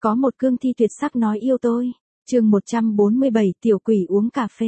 Có một cương thi tuyệt sắc nói yêu tôi. Chương 147, tiểu quỷ uống cà phê.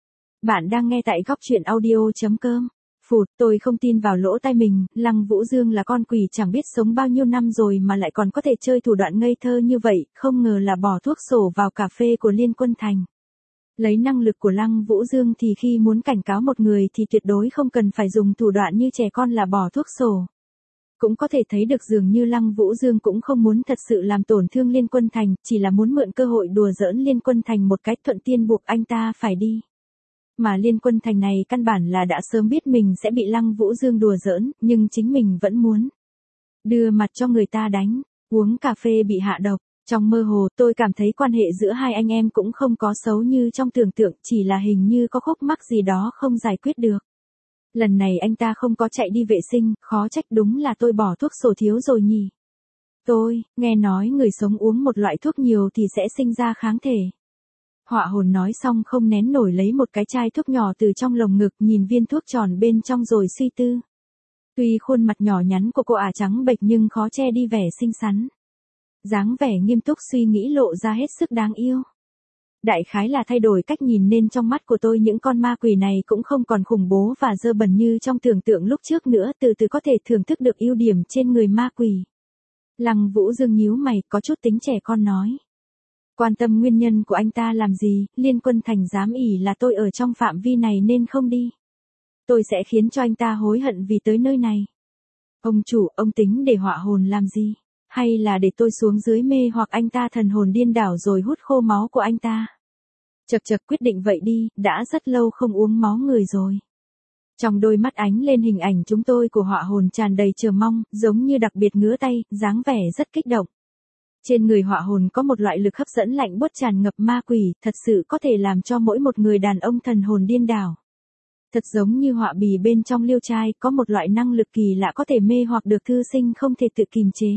Bạn đang nghe tại góc truyện audio.com. Phụt, tôi không tin vào lỗ tai mình, Lăng Vũ Dương là con quỷ chẳng biết sống bao nhiêu năm rồi mà lại còn có thể chơi thủ đoạn ngây thơ như vậy, không ngờ là bỏ thuốc sổ vào cà phê của Liên Quân Thành. Lấy năng lực của Lăng Vũ Dương thì khi muốn cảnh cáo một người thì tuyệt đối không cần phải dùng thủ đoạn như trẻ con là bỏ thuốc sổ. Cũng có thể thấy được dường như Lăng Vũ Dương cũng không muốn thật sự làm tổn thương Liên Quân Thành, chỉ là muốn mượn cơ hội đùa giỡn Liên Quân Thành một cách thuận tiện buộc anh ta phải đi. Mà Liên Quân Thành này căn bản là đã sớm biết mình sẽ bị Lăng Vũ Dương đùa giỡn, nhưng chính mình vẫn muốn đưa mặt cho người ta đánh, uống cà phê bị hạ độc. Trong mơ hồ tôi cảm thấy quan hệ giữa hai anh em cũng không có xấu như trong tưởng tượng, chỉ là hình như có khúc mắc gì đó không giải quyết được. Lần này anh ta không có chạy đi vệ sinh, khó trách đúng là tôi bỏ thuốc sổ thiếu rồi nhỉ. Tôi, nghe nói người sống uống một loại thuốc nhiều thì sẽ sinh ra kháng thể. Họa hồn nói xong không nén nổi lấy một cái chai thuốc nhỏ từ trong lồng ngực nhìn viên thuốc tròn bên trong rồi suy tư. Tuy khuôn mặt nhỏ nhắn của cô ả trắng bệch nhưng khó che đi vẻ xinh xắn. Dáng vẻ nghiêm túc suy nghĩ lộ ra hết sức đáng yêu. Đại khái là thay đổi cách nhìn nên trong mắt của tôi những con ma quỷ này cũng không còn khủng bố và dơ bẩn như trong tưởng tượng lúc trước nữa, từ từ có thể thưởng thức được ưu điểm trên người ma quỷ. Lăng Vũ Dương nhíu mày, có chút tính trẻ con nói. Quan tâm nguyên nhân của anh ta làm gì, Liên Quân Thành dám ỷ là tôi ở trong phạm vi này nên không đi. Tôi sẽ khiến cho anh ta hối hận vì tới nơi này. Ông chủ, ông tính để họa hồn làm gì? Hay là để tôi xuống dưới mê hoặc anh ta thần hồn điên đảo rồi hút khô máu của anh ta? Chật chật, quyết định vậy đi, đã rất lâu không uống máu người rồi. Trong đôi mắt ánh lên hình ảnh chúng tôi của họa hồn tràn đầy chờ mong, giống như đặc biệt ngứa tay, dáng vẻ rất kích động. Trên người họa hồn có một loại lực hấp dẫn lạnh buốt tràn ngập ma quỷ, thật sự có thể làm cho mỗi một người đàn ông thần hồn điên đảo. Thật giống như họa bì bên trong liêu trai, có một loại năng lực kỳ lạ có thể mê hoặc được thư sinh không thể tự kìm chế.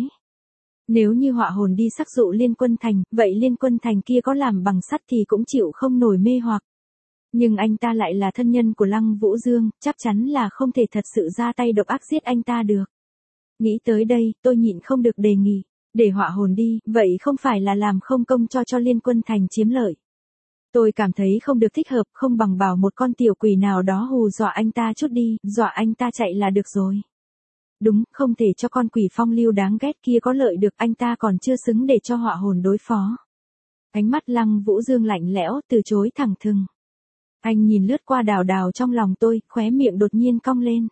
Nếu như họa hồn đi sắc dụ Liên Quân Thành, vậy Liên Quân Thành kia có làm bằng sắt thì cũng chịu không nổi mê hoặc. Nhưng anh ta lại là thân nhân của Lăng Vũ Dương, chắc chắn là không thể thật sự ra tay độc ác giết anh ta được. Nghĩ tới đây, tôi nhịn không được đề nghị, để họa hồn đi, vậy không phải là làm không công cho Liên Quân Thành chiếm lợi. Tôi cảm thấy không được thích hợp, không bằng bảo một con tiểu quỷ nào đó hù dọa anh ta chút đi, dọa anh ta chạy là được rồi. Đúng, không thể cho con quỷ phong lưu đáng ghét kia có lợi được, anh ta còn chưa xứng để cho họa hồn đối phó. Ánh mắt Lăng Vũ Dương lạnh lẽo, từ chối thẳng thừng. Anh nhìn lướt qua Đào Đào trong lòng tôi, khóe miệng đột nhiên cong lên.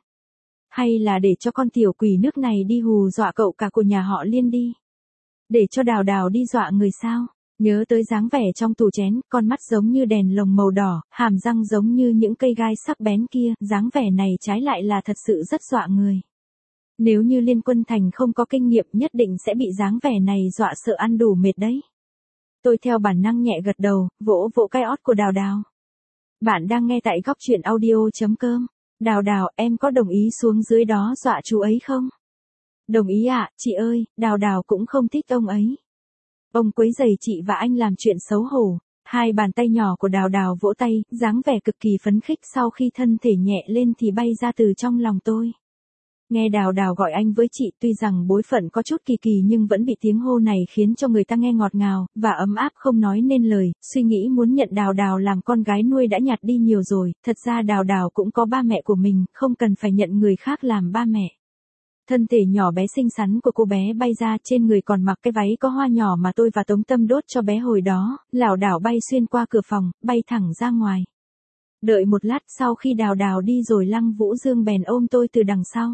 Hay là để cho con tiểu quỷ nước này đi hù dọa cậu cả của nhà họ Liên đi. Để cho Đào Đào đi dọa người sao? Nhớ tới dáng vẻ trong tủ chén, con mắt giống như đèn lồng màu đỏ, hàm răng giống như những cây gai sắc bén kia, dáng vẻ này trái lại là thật sự rất dọa người. Nếu như Liên Quân Thành không có kinh nghiệm nhất định sẽ bị dáng vẻ này dọa sợ ăn đủ mệt đấy. Tôi theo bản năng nhẹ gật đầu, vỗ vỗ cái ót của Đào Đào. Bạn đang nghe tại góc truyện audio.com. Đào Đào, em có đồng ý xuống dưới đó dọa chú ấy không? Đồng ý ạ, chị ơi, Đào Đào cũng không thích ông ấy. Ông quấy rầy chị và anh làm chuyện xấu hổ. Hai bàn tay nhỏ của Đào Đào vỗ tay, dáng vẻ cực kỳ phấn khích, sau khi thân thể nhẹ lên thì bay ra từ trong lòng tôi. Nghe Đào Đào gọi anh với chị, tuy rằng bối phận có chút kỳ kỳ nhưng vẫn bị tiếng hô này khiến cho người ta nghe ngọt ngào, và ấm áp không nói nên lời, suy nghĩ muốn nhận Đào Đào làm con gái nuôi đã nhạt đi nhiều rồi, thật ra Đào Đào cũng có ba mẹ của mình, không cần phải nhận người khác làm ba mẹ. Thân thể nhỏ bé xinh xắn của cô bé bay ra, trên người còn mặc cái váy có hoa nhỏ mà tôi và Tống Tâm đốt cho bé hồi đó, lảo đảo bay xuyên qua cửa phòng, bay thẳng ra ngoài. Đợi một lát, sau khi Đào Đào đi rồi Lăng Vũ Dương bèn ôm tôi từ đằng sau.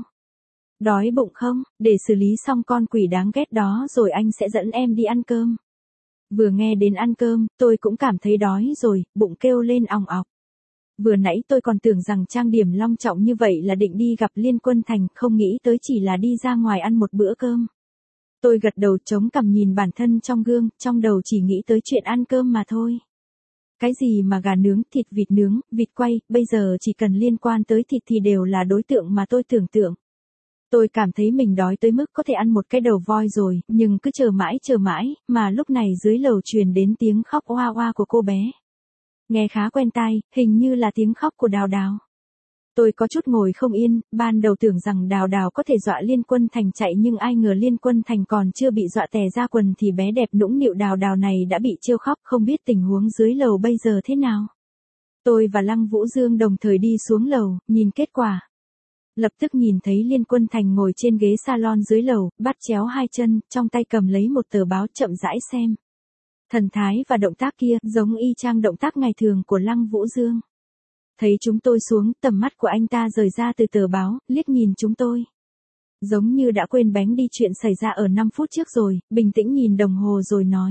Đói bụng không, để xử lý xong con quỷ đáng ghét đó rồi anh sẽ dẫn em đi ăn cơm. Vừa nghe đến ăn cơm, tôi cũng cảm thấy đói rồi, bụng kêu lên òng ọc. Vừa nãy tôi còn tưởng rằng trang điểm long trọng như vậy là định đi gặp Liên Quân Thành, không nghĩ tới chỉ là đi ra ngoài ăn một bữa cơm. Tôi gật đầu chống cằm nhìn bản thân trong gương, trong đầu chỉ nghĩ tới chuyện ăn cơm mà thôi. Cái gì mà gà nướng, thịt vịt nướng, vịt quay, bây giờ chỉ cần liên quan tới thịt thì đều là đối tượng mà tôi tưởng tượng. Tôi cảm thấy mình đói tới mức có thể ăn một cái đầu voi rồi, nhưng cứ chờ mãi, mà lúc này dưới lầu truyền đến tiếng khóc oa oa của cô bé. Nghe khá quen tai, hình như là tiếng khóc của Đào Đào. Tôi có chút ngồi không yên, ban đầu tưởng rằng Đào Đào có thể dọa Liên Quân Thành chạy nhưng ai ngờ Liên Quân Thành còn chưa bị dọa tè ra quần thì bé đẹp nũng nịu Đào Đào này đã bị trêu khóc, không biết tình huống dưới lầu bây giờ thế nào. Tôi và Lăng Vũ Dương đồng thời đi xuống lầu, nhìn kết quả. Lập tức nhìn thấy Liên Quân Thành ngồi trên ghế salon dưới lầu, bắt chéo hai chân, trong tay cầm lấy một tờ báo chậm rãi xem. Thần thái và động tác kia giống y chang động tác ngày thường của Lăng Vũ Dương. Thấy chúng tôi xuống, tầm mắt của anh ta rời ra từ tờ báo, liếc nhìn chúng tôi. Giống như đã quên bánh đi chuyện xảy ra ở 5 phút trước rồi, bình tĩnh nhìn đồng hồ rồi nói.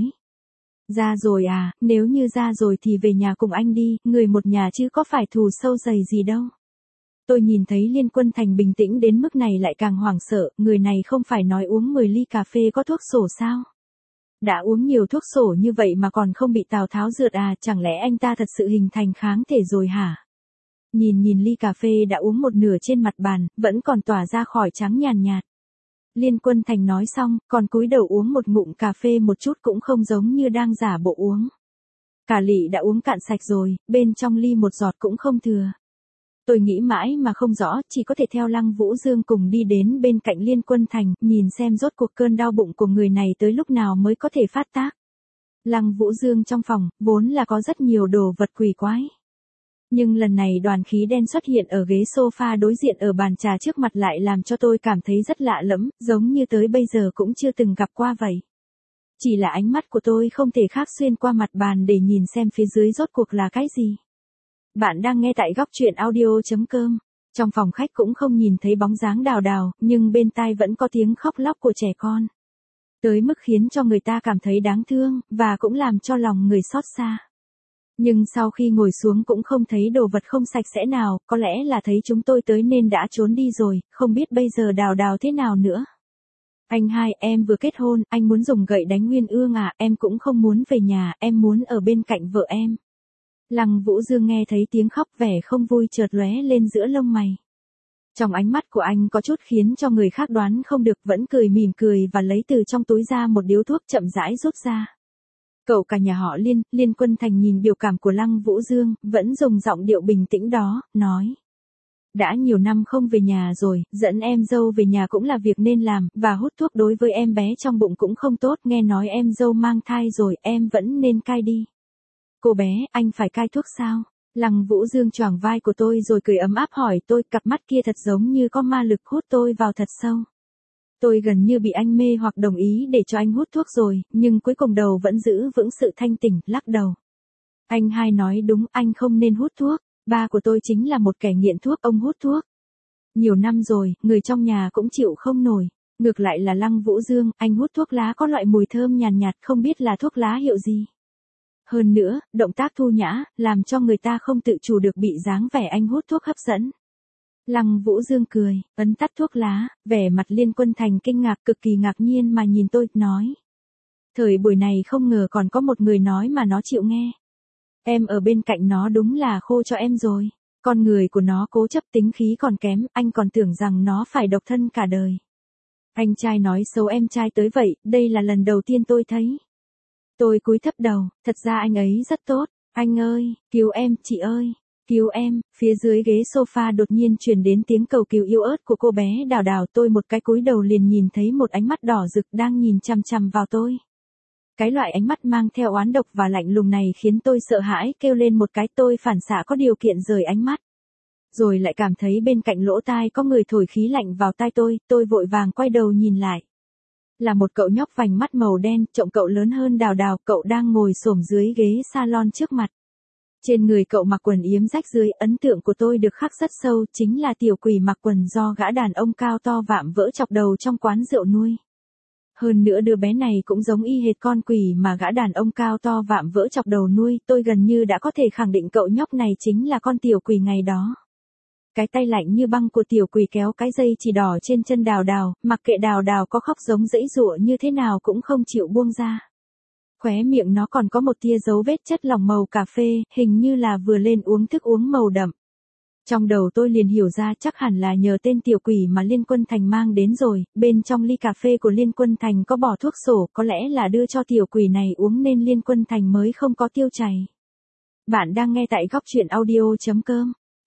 Ra rồi à, nếu như ra rồi thì về nhà cùng anh đi, người một nhà chứ có phải thù sâu dày gì đâu. Tôi nhìn thấy Liên Quân Thành bình tĩnh đến mức này lại càng hoảng sợ, người này không phải nói uống 10 ly cà phê có thuốc sổ sao? Đã uống nhiều thuốc sổ như vậy mà còn không bị Tào Tháo rượt à, chẳng lẽ anh ta thật sự hình thành kháng thể rồi hả? Nhìn ly cà phê đã uống một nửa trên mặt bàn, vẫn còn tỏa ra khỏi trắng nhàn nhạt. Liên Quân Thành nói xong, còn cúi đầu uống một ngụm cà phê một chút cũng không giống như đang giả bộ uống. Cả lị đã uống cạn sạch rồi, bên trong ly một giọt cũng không thừa. Tôi nghĩ mãi mà không rõ, chỉ có thể theo Lăng Vũ Dương cùng đi đến bên cạnh Liên Quân Thành, nhìn xem rốt cuộc cơn đau bụng của người này tới lúc nào mới có thể phát tác. Lăng Vũ Dương trong phòng, vốn là có rất nhiều đồ vật quỷ quái. Nhưng lần này đoàn khí đen xuất hiện ở ghế sofa đối diện ở bàn trà trước mặt lại làm cho tôi cảm thấy rất lạ lẫm, giống như tới bây giờ cũng chưa từng gặp qua vậy. Chỉ là ánh mắt của tôi không thể khác xuyên qua mặt bàn để nhìn xem phía dưới rốt cuộc là cái gì. Bạn đang nghe tại góc truyện audio.com. Trong phòng khách cũng không nhìn thấy bóng dáng Đào Đào, nhưng bên tai vẫn có tiếng khóc lóc của trẻ con. Tới mức khiến cho người ta cảm thấy đáng thương, và cũng làm cho lòng người xót xa. Nhưng sau khi ngồi xuống cũng không thấy đồ vật không sạch sẽ nào, có lẽ là thấy chúng tôi tới nên đã trốn đi rồi, không biết bây giờ Đào Đào thế nào nữa. Anh hai, em vừa kết hôn, anh muốn dùng gậy đánh Nguyên Ương à, em cũng không muốn về nhà, em muốn ở bên cạnh vợ em. Lăng Vũ Dương nghe thấy tiếng khóc vẻ không vui chợt lóe lên giữa lông mày. Trong ánh mắt của anh có chút khiến cho người khác đoán không được, vẫn cười mỉm cười và lấy từ trong túi ra một điếu thuốc chậm rãi rút ra. Cậu cả nhà họ Liên, Liên Quân Thành nhìn biểu cảm của Lăng Vũ Dương, vẫn dùng giọng điệu bình tĩnh đó, nói. Đã nhiều năm không về nhà rồi, dẫn em dâu về nhà cũng là việc nên làm, và hút thuốc đối với em bé trong bụng cũng không tốt, nghe nói em dâu mang thai rồi, em vẫn nên cai đi. Cô bé, anh phải cai thuốc sao? Lăng Vũ Dương choàng vai của tôi rồi cười ấm áp hỏi tôi, cặp mắt kia thật giống như có ma lực hút tôi vào thật sâu. Tôi gần như bị anh mê hoặc đồng ý để cho anh hút thuốc rồi, nhưng cuối cùng đầu vẫn giữ vững sự thanh tỉnh, lắc đầu. Anh hai nói đúng, anh không nên hút thuốc, ba của tôi chính là một kẻ nghiện thuốc, ông hút thuốc. Nhiều năm rồi, người trong nhà cũng chịu không nổi. Ngược lại là Lăng Vũ Dương, anh hút thuốc lá có loại mùi thơm nhàn nhạt, không biết là thuốc lá hiệu gì. Hơn nữa, động tác thu nhã, làm cho người ta không tự chủ được bị dáng vẻ anh hút thuốc hấp dẫn. Lăng Vũ Dương cười, ấn tắt thuốc lá, vẻ mặt Liên Quân Thành kinh ngạc, cực kỳ ngạc nhiên mà nhìn tôi, nói. Thời buổi này không ngờ còn có một người nói mà nó chịu nghe. Em ở bên cạnh nó đúng là khô cho em rồi. Con người của nó cố chấp, tính khí còn kém, anh còn tưởng rằng nó phải độc thân cả đời. Anh trai nói xấu em trai tới vậy, đây là lần đầu tiên tôi thấy. Tôi cúi thấp đầu, thật ra anh ấy rất tốt. Anh ơi, cứu em, chị ơi. Cứu em, phía dưới ghế sofa đột nhiên truyền đến tiếng cầu cứu yếu ớt của cô bé Đào Đào, tôi một cái cúi đầu liền nhìn thấy một ánh mắt đỏ rực đang nhìn chằm chằm vào tôi. Cái loại ánh mắt mang theo oán độc và lạnh lùng này khiến tôi sợ hãi kêu lên một cái, tôi phản xạ có điều kiện rời ánh mắt. Rồi lại cảm thấy bên cạnh lỗ tai có người thổi khí lạnh vào tai tôi vội vàng quay đầu nhìn lại. Là một cậu nhóc vành mắt màu đen, trông cậu lớn hơn Đào Đào, cậu đang ngồi xổm dưới ghế salon trước mặt. Trên người cậu mặc quần yếm rách dưới, ấn tượng của tôi được khắc rất sâu, chính là tiểu quỷ mặc quần do gã đàn ông cao to vạm vỡ chọc đầu trong quán rượu nuôi. Hơn nữa đứa bé này cũng giống y hệt con quỷ mà gã đàn ông cao to vạm vỡ chọc đầu nuôi, tôi gần như đã có thể khẳng định cậu nhóc này chính là con tiểu quỷ ngày đó. Cái tay lạnh như băng của tiểu quỷ kéo cái dây chỉ đỏ trên chân Đào Đào, mặc kệ Đào Đào có khóc giống giãy giụa như thế nào cũng không chịu buông ra. Khóe miệng nó còn có một tia dấu vết chất lỏng màu cà phê, hình như là vừa lên uống thức uống màu đậm. Trong đầu tôi liền hiểu ra chắc hẳn là nhờ tên tiểu quỷ mà Liên Quân Thành mang đến rồi, bên trong ly cà phê của Liên Quân Thành có bỏ thuốc sổ, có lẽ là đưa cho tiểu quỷ này uống nên Liên Quân Thành mới không có tiêu chảy. Bạn đang nghe tại góc truyện audio.com.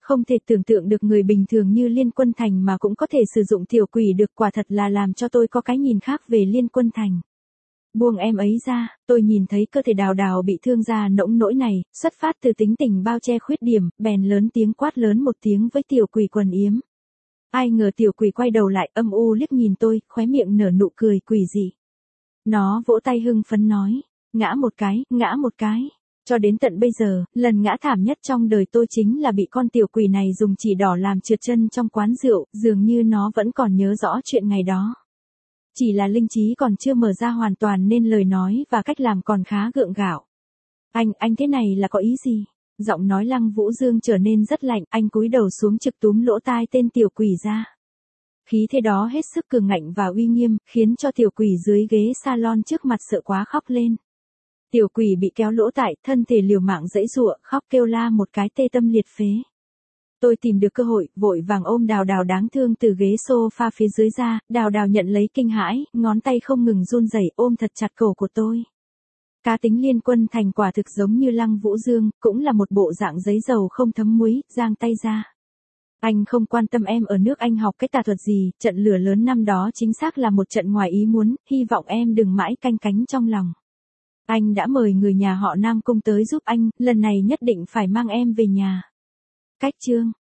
Không thể tưởng tượng được người bình thường như Liên Quân Thành mà cũng có thể sử dụng tiểu quỷ được, quả thật là làm cho tôi có cái nhìn khác về Liên Quân Thành. Buông em ấy ra, tôi nhìn thấy cơ thể Đào Đào bị thương ra nỗng nỗi này, xuất phát từ tính tình bao che khuyết điểm, bèn lớn tiếng quát lớn một tiếng với tiểu quỷ quần yếm. Ai ngờ tiểu quỷ quay đầu lại âm u liếc nhìn tôi, khóe miệng nở nụ cười quỷ dị. Nó vỗ tay hưng phấn nói, ngã một cái, ngã một cái. Cho đến tận bây giờ, lần ngã thảm nhất trong đời tôi chính là bị con tiểu quỷ này dùng chỉ đỏ làm trượt chân trong quán rượu, dường như nó vẫn còn nhớ rõ chuyện ngày đó. Chỉ là linh trí còn chưa mở ra hoàn toàn nên lời nói và cách làm còn khá gượng gạo. Anh thế này là có ý gì? Giọng nói Lăng Vũ Dương trở nên rất lạnh, anh cúi đầu xuống trực túm lỗ tai tên tiểu quỷ ra. Khí thế đó hết sức cường ngạnh và uy nghiêm, khiến cho tiểu quỷ dưới ghế salon trước mặt sợ quá khóc lên. Tiểu quỷ bị kéo lỗ tai, thân thể liều mạng giãy giụa, khóc kêu la một cái tê tâm liệt phế. Tôi tìm được cơ hội, vội vàng ôm Đào Đào đáng thương từ ghế sofa phía dưới ra, Đào Đào nhận lấy kinh hãi, ngón tay không ngừng run rẩy ôm thật chặt cổ của tôi. Cá tính Liên Quân Thành quả thực giống như Lăng Vũ Dương, cũng là một bộ dạng giấy dầu không thấm muối, giang tay ra. Anh không quan tâm em ở nước Anh học cái tà thuật gì, trận lửa lớn năm đó chính xác là một trận ngoài ý muốn, hy vọng em đừng mãi canh cánh trong lòng. Anh đã mời người nhà họ Nam Cung tới giúp anh, lần này nhất định phải mang em về nhà. Cách chương